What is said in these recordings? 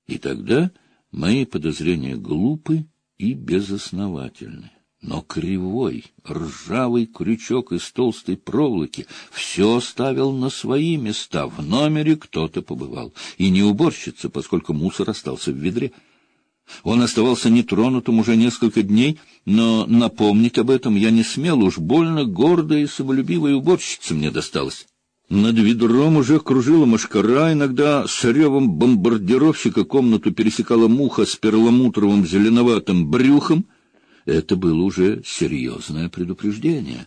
И тогда мои подозрения глупы и безосновательны. Но кривой, ржавый крючок из толстой проволоки все ставил на свои места. В номере кто-то побывал. И не уборщица, поскольку мусор остался в ведре. Он оставался нетронутым уже несколько дней, но напомнить об этом я не смел, уж больно гордая и самолюбивая уборщица мне досталась. Над ведром уже кружила мошкара, иногда с ревом бомбардировщика комнату пересекала муха с перламутровым зеленоватым брюхом. Это было уже серьезное предупреждение.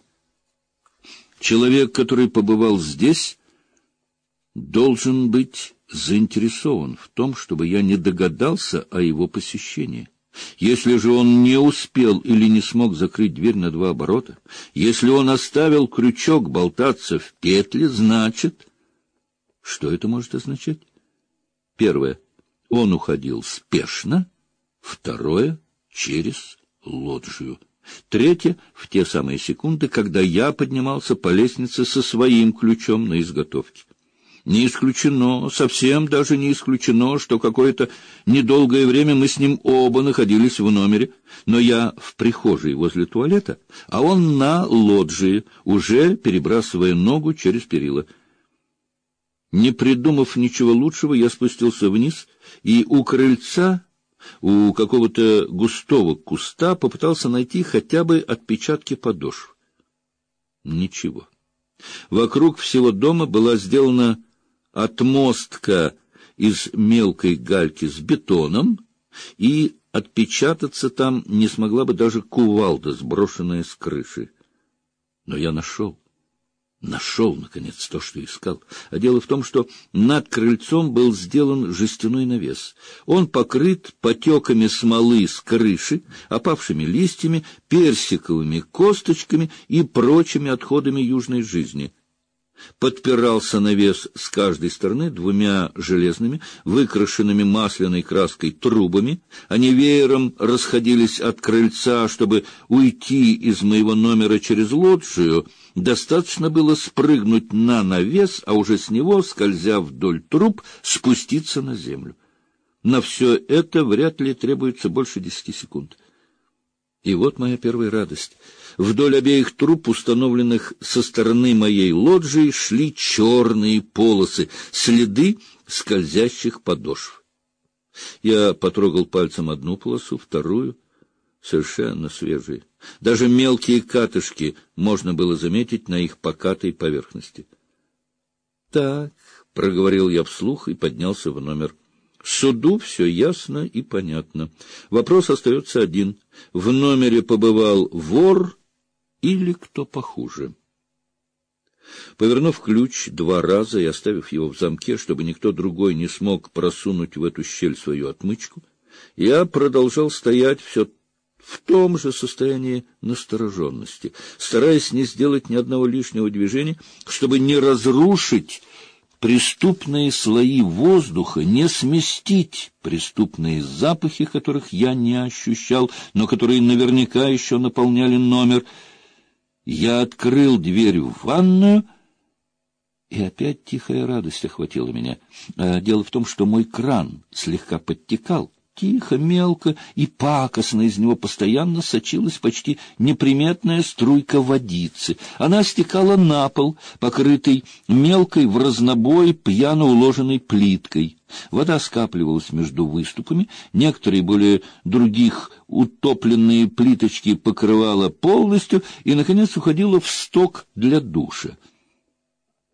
Человек, который побывал здесь, должен быть заинтересован в том, чтобы я не догадался о его посещении. Если же он не успел или не смог закрыть дверь на 2 оборота, если он оставил крючок болтаться в петле, значит... Что это может означать? Первое. Он уходил спешно. Второе. Через лоджию. Третье. В те самые секунды, когда я поднимался по лестнице со своим ключом на изготовке. Не исключено, совсем даже не исключено, что какое-то недолгое время мы с ним оба находились в номере, но я в прихожей возле туалета, а он на лоджии, уже перебрасывая ногу через перила. Не придумав ничего лучшего, я спустился вниз и у крыльца, у какого-то густого куста, попытался найти хотя бы отпечатки подошв. Ничего. Вокруг всего дома была сделана отмостка из мелкой гальки с бетоном, и отпечататься там не смогла бы даже кувалда, сброшенная с крыши. Но я нашел, наконец, то, что искал. А дело в том, что над крыльцом был сделан жестяной навес. Он покрыт потеками смолы с крыши, опавшими листьями, персиковыми косточками и прочими отходами южной жизни. Подпирался навес с каждой стороны 2 железными, выкрашенными масляной краской трубами. Они веером расходились от крыльца. Чтобы уйти из моего номера через лоджию, достаточно было спрыгнуть на навес, а уже с него, скользя вдоль труб, спуститься на землю. На все это вряд ли требуется больше 10 секунд. И вот моя первая радость. Вдоль обеих труб, установленных со стороны моей лоджии, шли черные полосы, следы скользящих подошв. Я потрогал пальцем одну полосу, вторую, совершенно свежие. Даже мелкие катышки можно было заметить на их покатой поверхности. — Так, — проговорил я вслух и поднялся в номер. Суду все ясно и понятно. Вопрос остается один. В номере побывал вор или кто похуже? Повернув ключ 2 раза и оставив его в замке, чтобы никто другой не смог просунуть в эту щель свою отмычку, я продолжал стоять все в том же состоянии настороженности, стараясь не сделать ни одного лишнего движения, чтобы не разрушить преступные слои воздуха, не сместить преступные запахи, которых я не ощущал, но которые наверняка еще наполняли номер. Я открыл дверь в ванную, и опять тихая радость охватила меня. Дело в том, что мой кран слегка подтекал. Тихо, мелко и пакостно из него постоянно сочилась почти неприметная струйка водицы. Она стекала на пол, покрытый мелкой в разнобой пьяно уложенной плиткой. Вода скапливалась между выступами, некоторые более других утопленные плиточки покрывала полностью и, наконец, уходила в сток для душа.